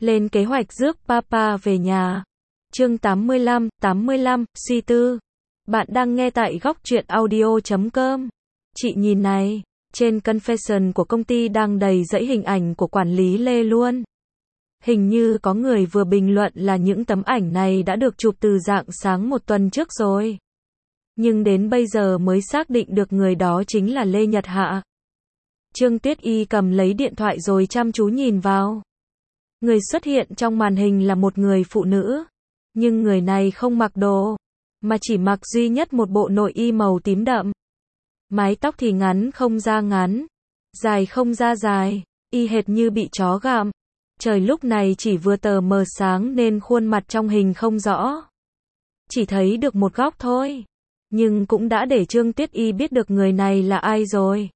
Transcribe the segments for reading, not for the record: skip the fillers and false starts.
Lên kế hoạch rước Papa về nhà. Chương 85, suy tư. Bạn đang nghe tại góc truyện audio.com. Chị nhìn này, trên confession của công ty đang đầy dãy hình ảnh của quản lý Lê luôn. Hình như có người vừa bình luận là những tấm ảnh này đã được chụp từ rạng sáng một tuần trước rồi. Nhưng đến bây giờ mới xác định được người đó chính là Lê Nhật Hạ. Trương Tuyết Y cầm lấy điện thoại rồi chăm chú nhìn vào. Người xuất hiện trong màn hình là một người phụ nữ. Nhưng người này không mặc đồ, mà chỉ mặc duy nhất một bộ nội y màu tím đậm. Mái tóc thì ngắn không ra ngắn, dài không ra dài, y hệt như bị chó gặm. Trời lúc này chỉ vừa tờ mờ sáng nên khuôn mặt trong hình không rõ. Chỉ thấy được một góc thôi. Nhưng cũng đã để Trương Tuyết Y biết được người này là ai rồi.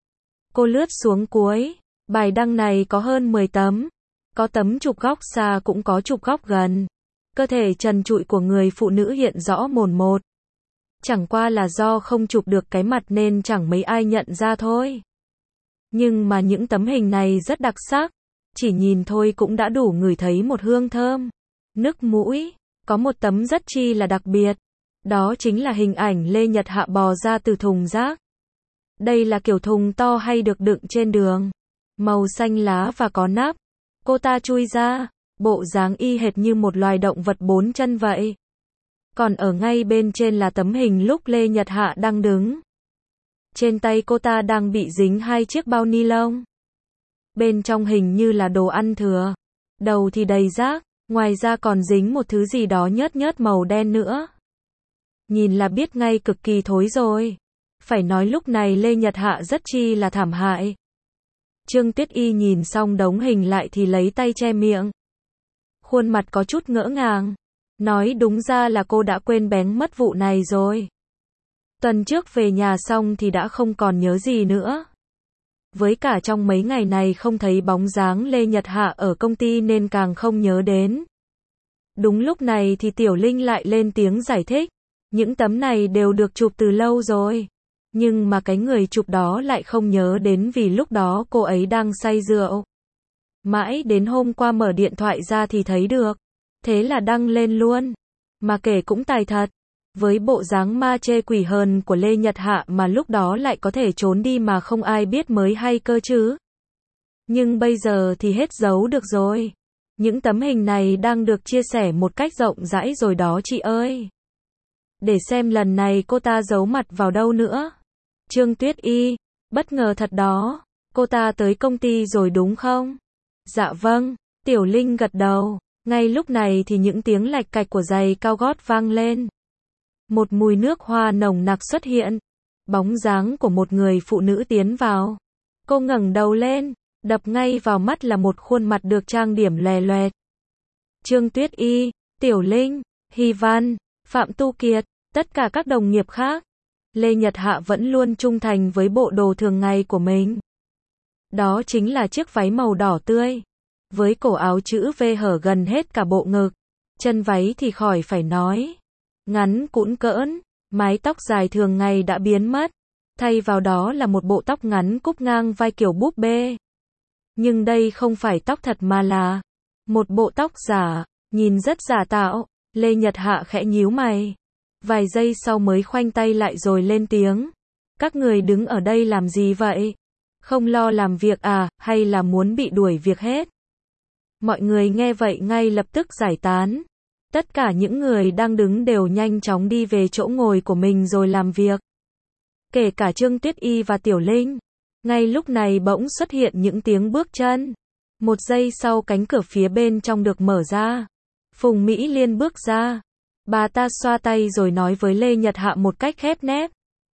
Cô lướt xuống cuối. Bài đăng này có hơn 10 tấm. Có tấm chụp góc xa cũng có chụp góc gần. Cơ thể trần trụi của người phụ nữ hiện rõ mồn một. Chẳng qua là do không chụp được cái mặt nên chẳng mấy ai nhận ra thôi. Nhưng mà những tấm hình này rất đặc sắc. Chỉ nhìn thôi cũng đã đủ ngửi thấy một hương thơm. Nức mũi. Có một tấm rất chi là đặc biệt. Đó chính là hình ảnh Lê Nhật Hạ bò ra từ thùng rác. Đây là kiểu thùng to hay được đựng trên đường. Màu xanh lá và có nắp. Cô ta chui ra. Bộ dáng y hệt như một loài động vật 4 chân vậy. Còn ở ngay bên trên là tấm hình lúc Lê Nhật Hạ đang đứng. Trên tay cô ta đang bị dính 2 chiếc bao ni lông. Bên trong hình như là đồ ăn thừa. Đầu thì đầy rác, ngoài ra còn dính một thứ gì đó nhớt nhớt màu đen nữa. Nhìn là biết ngay cực kỳ thối rồi. Phải nói lúc này Lê Nhật Hạ rất chi là thảm hại. Trương Tuyết Y nhìn xong đống hình lại thì lấy tay che miệng. Khuôn mặt có chút ngỡ ngàng. Nói đúng ra là cô đã quên bén mất vụ này rồi. Tuần trước về nhà xong thì đã không còn nhớ gì nữa. Với cả trong mấy ngày này không thấy bóng dáng Lê Nhật Hạ ở công ty nên càng không nhớ đến. Đúng lúc này thì Tiểu Linh lại lên tiếng giải thích. Những tấm này đều được chụp từ lâu rồi. Nhưng mà cái người chụp đó lại không nhớ đến vì lúc đó cô ấy đang say rượu. Mãi đến hôm qua mở điện thoại ra thì thấy được. Thế là đăng lên luôn. Mà kể cũng tài thật. Với bộ dáng ma chê quỷ hờn của Lê Nhật Hạ mà lúc đó lại có thể trốn đi mà không ai biết mới hay cơ chứ. Nhưng bây giờ thì hết giấu được rồi. Những tấm hình này đang được chia sẻ một cách rộng rãi rồi đó chị ơi. Để xem lần này cô ta giấu mặt vào đâu nữa. Trương Tuyết Y, bất ngờ thật đó. Cô ta tới công ty rồi đúng không? Dạ vâng, Tiểu Linh gật đầu. Ngay lúc này thì những tiếng lạch cạch của giày cao gót vang lên. Một mùi nước hoa nồng nặc xuất hiện. Bóng dáng của một người phụ nữ tiến vào. Cô ngẩng đầu lên, đập ngay vào mắt là một khuôn mặt được trang điểm lòe loẹt. Trương Tuyết Y, Tiểu Linh, Hy Văn, Phạm Tu Kiệt, tất cả các đồng nghiệp khác. Lê Nhật Hạ vẫn luôn trung thành với bộ đồ thường ngày của mình. Đó chính là chiếc váy màu đỏ tươi. Với cổ áo chữ V hở gần hết cả bộ ngực. Chân váy thì khỏi phải nói. Ngắn cũn cỡn, mái tóc dài thường ngày đã biến mất. Thay vào đó là một bộ tóc ngắn cúp ngang vai kiểu búp bê. Nhưng đây không phải tóc thật mà là một bộ tóc giả, nhìn rất giả tạo. Lê Nhật Hạ khẽ nhíu mày. Vài giây sau mới khoanh tay lại rồi lên tiếng. Các người đứng ở đây làm gì vậy? Không lo làm việc à, hay là muốn bị đuổi việc hết? Mọi người nghe vậy ngay lập tức giải tán. Tất cả những người đang đứng đều nhanh chóng đi về chỗ ngồi của mình rồi làm việc. Kể cả Trương Tuyết Y và Tiểu Linh. Ngay lúc này bỗng xuất hiện những tiếng bước chân. Một giây sau cánh cửa phía bên trong được mở ra. Phùng Mỹ Liên bước ra. Bà ta xoa tay rồi nói với Lê Nhật Hạ một cách khép nép.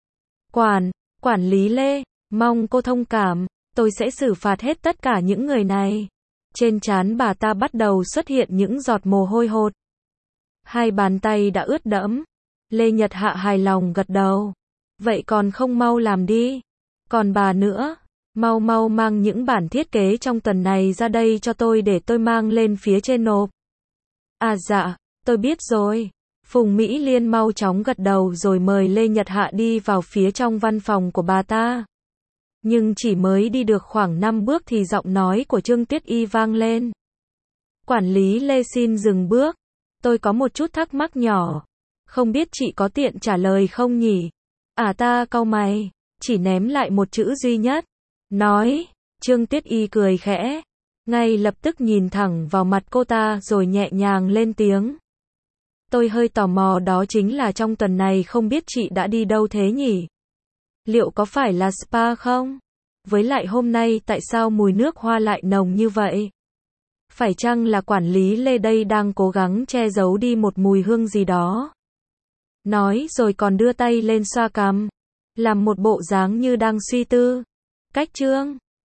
Quản lý Lê, mong cô thông cảm, tôi sẽ xử phạt hết tất cả những người này. Trên trán bà ta bắt đầu xuất hiện những giọt mồ hôi hột. Hai bàn tay đã ướt đẫm. Lê Nhật Hạ hài lòng gật đầu. Vậy còn không mau làm đi. Còn bà nữa, mau mang những bản thiết kế trong tuần này ra đây cho tôi để tôi mang lên phía trên nộp. À dạ, tôi biết rồi. Phùng Mỹ Liên mau chóng gật đầu rồi mời Lê Nhật Hạ đi vào phía trong văn phòng của bà ta. Nhưng chỉ mới đi được khoảng 5 bước thì giọng nói của Trương Tuyết Y vang lên. Quản lý Lê xin dừng bước. Tôi có một chút thắc mắc nhỏ. Không biết chị có tiện trả lời không nhỉ? Ta cau mày, chỉ ném lại một chữ duy nhất. Nói, Trương Tuyết Y cười khẽ. Ngay lập tức nhìn thẳng vào mặt cô ta rồi nhẹ nhàng lên tiếng. Tôi hơi tò mò đó chính là trong tuần này không biết chị đã đi đâu thế nhỉ? Liệu có phải là spa không? Với lại hôm nay tại sao mùi nước hoa lại nồng như vậy? Phải chăng là quản lý Lê đây đang cố gắng che giấu đi một mùi hương gì đó? Nói rồi còn đưa tay lên xoa cằm, làm một bộ dáng như đang suy tư. Cách Trương